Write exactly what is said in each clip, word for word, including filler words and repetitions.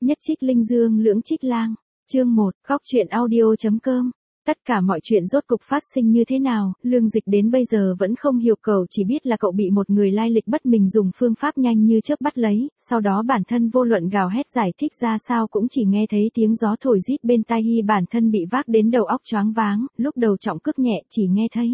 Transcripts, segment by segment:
Nhất trích linh dương lưỡng trích lang. Chương một, góc truyện audio.com. Tất cả mọi chuyện rốt cục phát sinh như thế nào, Lương Dịch đến bây giờ vẫn không hiểu, cậu chỉ biết là cậu bị một người lai lịch bất minh dùng phương pháp nhanh như chớp bắt lấy, sau đó bản thân vô luận gào hét giải thích ra sao cũng chỉ nghe thấy tiếng gió thổi rít bên tai, hi bản thân bị vác đến đầu óc choáng váng, lúc đầu trọng cước nhẹ chỉ nghe thấy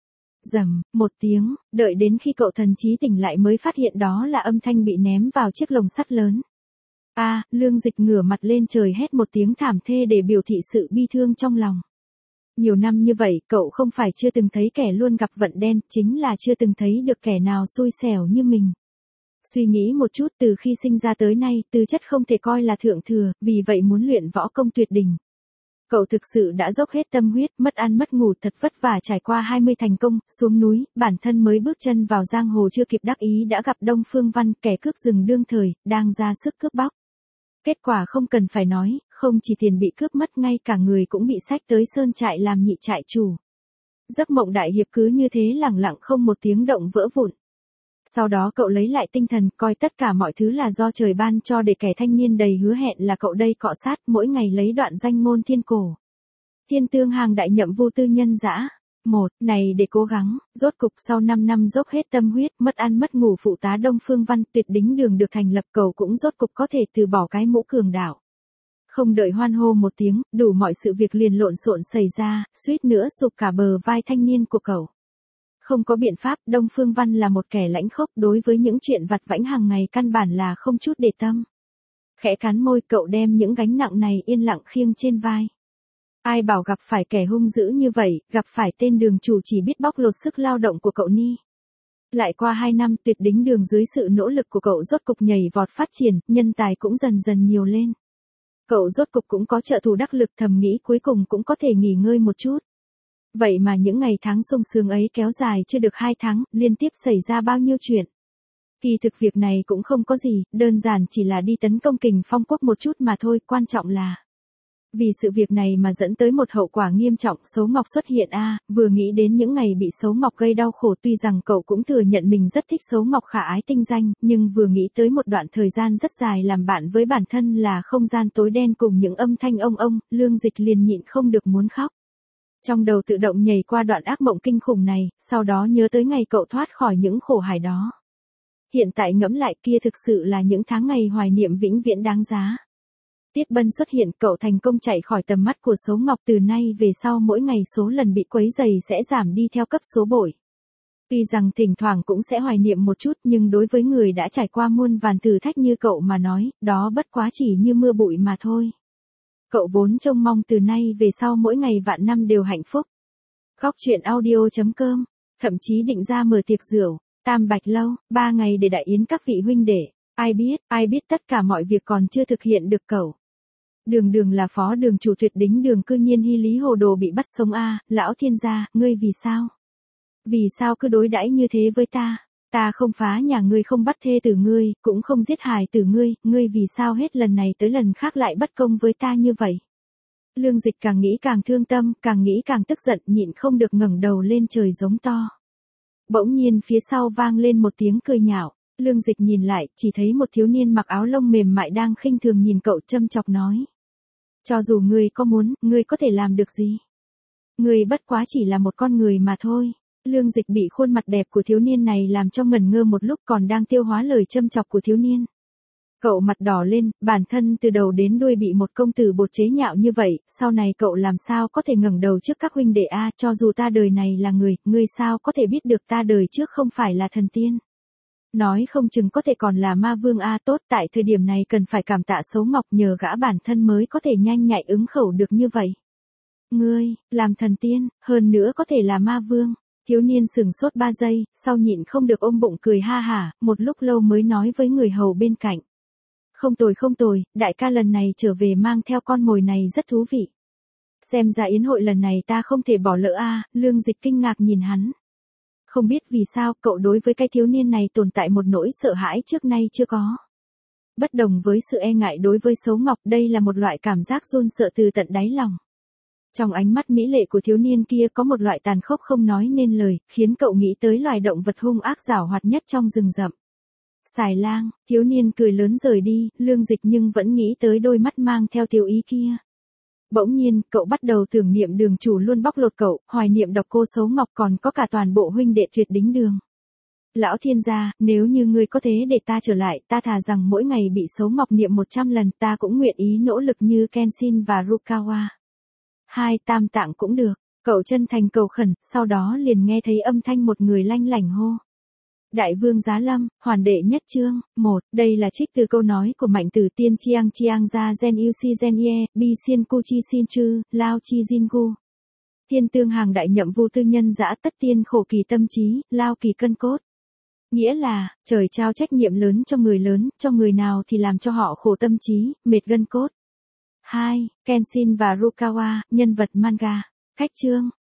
rầm một tiếng, đợi đến khi cậu thần trí tỉnh lại mới phát hiện đó là âm thanh bị ném vào chiếc lồng sắt lớn. A, à, Lương Dịch ngửa mặt lên trời hét một tiếng thảm thê để biểu thị sự bi thương trong lòng. Nhiều năm như vậy, cậu không phải chưa từng thấy kẻ luôn gặp vận đen, chính là chưa từng thấy được kẻ nào xui xẻo như mình. Suy nghĩ một chút, từ khi sinh ra tới nay, tư chất không thể coi là thượng thừa, vì vậy muốn luyện võ công tuyệt đỉnh. Cậu thực sự đã dốc hết tâm huyết, mất ăn mất ngủ thật vất vả trải qua hai mươi thành công, xuống núi, bản thân mới bước chân vào giang hồ chưa kịp đắc ý đã gặp Đông Phương Văn, kẻ cướp rừng đương thời, đang ra sức cướp bóc. Kết quả không cần phải nói, không chỉ tiền bị cướp mất, ngay cả người cũng bị xách tới sơn trại làm nhị trại chủ. Giấc mộng đại hiệp cứ như thế lẳng lặng không một tiếng động vỡ vụn. Sau đó cậu lấy lại tinh thần, coi tất cả mọi thứ là do trời ban cho, để kẻ thanh niên đầy hứa hẹn là cậu đây cọ sát, mỗi ngày lấy đoạn danh ngôn thiên cổ. Thiên tương hàng đại nhậm vô tư nhân dã. Một, này để cố gắng, rốt cục sau năm năm dốc hết tâm huyết, mất ăn mất ngủ phụ tá Đông Phương Văn, tuyệt đính đường được thành lập, cậu cũng rốt cục có thể từ bỏ cái mũ cường đạo. Không đợi hoan hô một tiếng, đủ mọi sự việc liền lộn xộn xảy ra, suýt nữa sụp cả bờ vai thanh niên của cậu. Không có biện pháp, Đông Phương Văn là một kẻ lãnh khốc, đối với những chuyện vặt vãnh hàng ngày căn bản là không chút để tâm. Khẽ cắn môi, cậu đem những gánh nặng này yên lặng khiêng trên vai. Ai bảo gặp phải kẻ hung dữ như vậy, gặp phải tên đường chủ chỉ biết bóc lột sức lao động của cậu ni. Lại qua hai năm, tuyệt đính đường dưới sự nỗ lực của cậu rốt cục nhảy vọt phát triển, nhân tài cũng dần dần nhiều lên. Cậu rốt cục cũng có trợ thủ đắc lực, thầm nghĩ cuối cùng cũng có thể nghỉ ngơi một chút. Vậy mà những ngày tháng sung sướng ấy kéo dài chưa được hai tháng, liên tiếp xảy ra bao nhiêu chuyện. Kỳ thực việc này cũng không có gì, đơn giản chỉ là đi tấn công Kình Phong Quốc một chút mà thôi, quan trọng là vì sự việc này mà dẫn tới một hậu quả nghiêm trọng, Sấu Ngọc xuất hiện a, à, vừa nghĩ đến những ngày bị Sấu Ngọc gây đau khổ, tuy rằng cậu cũng thừa nhận mình rất thích Sấu Ngọc khả ái tinh danh, nhưng vừa nghĩ tới một đoạn thời gian rất dài làm bạn với bản thân là không gian tối đen cùng những âm thanh ông ông, Lương Dịch liền nhịn không được muốn khóc. Trong đầu tự động nhảy qua đoạn ác mộng kinh khủng này, sau đó nhớ tới ngày cậu thoát khỏi những khổ hải đó. Hiện tại ngẫm lại, kia thực sự là những tháng ngày hoài niệm vĩnh viễn đáng giá. Tiết Bân xuất hiện, cậu thành công chạy khỏi tầm mắt của Sấu Ngọc, từ nay về sau mỗi ngày số lần bị quấy rầy sẽ giảm đi theo cấp số bội. Tuy rằng thỉnh thoảng cũng sẽ hoài niệm một chút, nhưng đối với người đã trải qua muôn vàn thử thách như cậu mà nói, đó bất quá chỉ như mưa bụi mà thôi. Cậu vốn trông mong từ nay về sau mỗi ngày vạn năm đều hạnh phúc. Góc truyện audio.com, thậm chí định ra mở tiệc rượu, tam bạch lâu, ba ngày để đại yến các vị huynh đệ. Ai biết, ai biết tất cả mọi việc còn chưa thực hiện được cậu. Đường đường là phó đường chủ tuyệt đính đường, cư nhiên hy lý hồ đồ bị bắt sống a, à, lão thiên gia, ngươi vì sao? Vì sao cứ đối đãi như thế với ta? Ta không phá nhà ngươi, không bắt thê tử ngươi, cũng không giết hài tử ngươi, ngươi vì sao hết lần này tới lần khác lại bất công với ta như vậy? Lương Dịch càng nghĩ càng thương tâm, càng nghĩ càng tức giận, nhịn không được ngẩng đầu lên trời giống to. Bỗng nhiên phía sau vang lên một tiếng cười nhạo. Lương Dịch nhìn lại, chỉ thấy một thiếu niên mặc áo lông mềm mại đang khinh thường nhìn cậu, châm chọc nói. Cho dù ngươi có muốn, ngươi có thể làm được gì? Ngươi bất quá chỉ là một con người mà thôi. Lương Dịch bị khuôn mặt đẹp của thiếu niên này làm cho ngẩn ngơ một lúc, còn đang tiêu hóa lời châm chọc của thiếu niên. Cậu mặt đỏ lên, bản thân từ đầu đến đuôi bị một công tử bột chế nhạo như vậy, sau này cậu làm sao có thể ngẩng đầu trước các huynh đệ a, cho dù ta đời này là người, ngươi sao có thể biết được ta đời trước không phải là thần tiên? Nói không chừng có thể còn là ma vương a, tốt, tại thời điểm này cần phải cảm tạ Sấu Ngọc, nhờ gã bản thân mới có thể nhanh nhạy ứng khẩu được như vậy. Ngươi, làm thần tiên, hơn nữa có thể là ma vương. Thiếu niên sừng sốt ba giây, sau nhịn không được ôm bụng cười ha hả, một lúc lâu mới nói với người hầu bên cạnh. Không tồi không tồi, đại ca lần này trở về mang theo con mồi này rất thú vị. Xem ra yến hội lần này ta không thể bỏ lỡ a, Lương Dịch kinh ngạc nhìn hắn. Không biết vì sao, cậu đối với cái thiếu niên này tồn tại một nỗi sợ hãi trước nay chưa có. Bất đồng với sự e ngại đối với Sấu Ngọc, đây là một loại cảm giác run sợ từ tận đáy lòng. Trong ánh mắt mỹ lệ của thiếu niên kia có một loại tàn khốc không nói nên lời, khiến cậu nghĩ tới loài động vật hung ác giảo hoạt nhất trong rừng rậm. Xài lang, thiếu niên cười lớn rời đi, Lương Dịch nhưng vẫn nghĩ tới đôi mắt mang theo tiểu ý kia. Bỗng nhiên, cậu bắt đầu tưởng niệm đường chủ luôn bóc lột cậu, hoài niệm độc cô xấu ngọc còn có cả toàn bộ huynh đệ tuyệt đính đường. Lão thiên gia, nếu như ngươi có thế để ta trở lại, ta thà rằng mỗi ngày bị xấu ngọc niệm một trăm lần, ta cũng nguyện ý nỗ lực như Kenshin và Rukawa. Hai tam tạng cũng được, cậu chân thành cầu khẩn, sau đó liền nghe thấy âm thanh một người lanh lảnh hô. Đại vương Giá Lâm, hoàn đệ nhất chương, một, đây là trích từ câu nói của Mạnh Tử Tiên Chiang Chiang Gia Gen Yu Si Gen Ye, Bi Xiên Cu Chi Xin Chư, Lao Chi Jin Gu. Thiên tương hàng đại nhậm vu tư nhân dã tất tiên khổ kỳ tâm trí, lao kỳ cân cốt. Nghĩa là, trời trao trách nhiệm lớn cho người lớn, cho người nào thì làm cho họ khổ tâm trí, mệt gân cốt. hai. Kenshin và Rukawa, nhân vật manga. Khách chương,